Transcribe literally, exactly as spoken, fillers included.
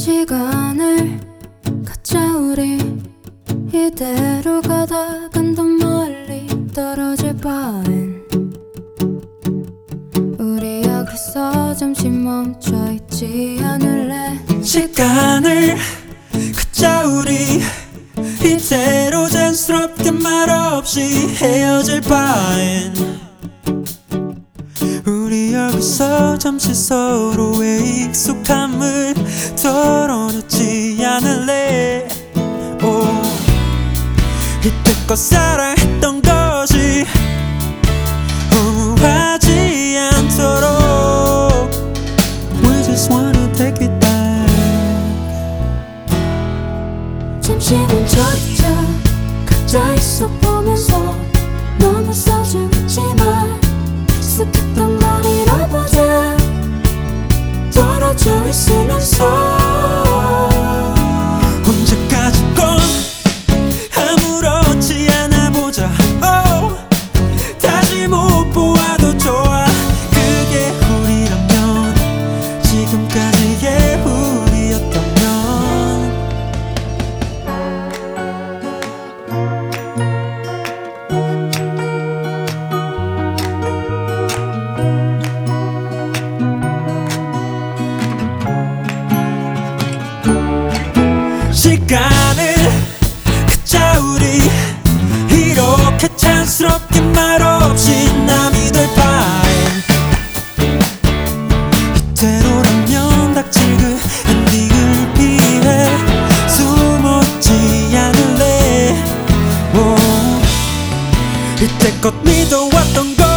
시간을 갖자 우리 이대로 가다간 더 멀리 떨어질 바엔 우리 여기서 잠시 멈춰있지 않을래. 시간을 갖자 우리 이대로 자연스럽게 말없이 헤어질 바엔 우리 여기서 잠시 서로의 익숙함을 덜어놓지 않을래. 오, 이때껏 사랑했던 것이 허무하지 않도록 We just wanna take it back. 잠시 멈춰있자 각자 있어보면서 너무 서툴지만 익숙했던 걸 잃어보자. 떨어져 있으면서 언제까지건 아무렇지 않아 보자. oh, 다시 못 보아도 좋아. 그게 우리라면 지금까지의 우리였다면 시간을 갖자 우리 이렇게 자연스럽게 말없이 남이 될 바엔 이대로라면 닥칠 그 엔딩을 피해 숨었지 않을래. 오, 이때껏 믿어왔던 것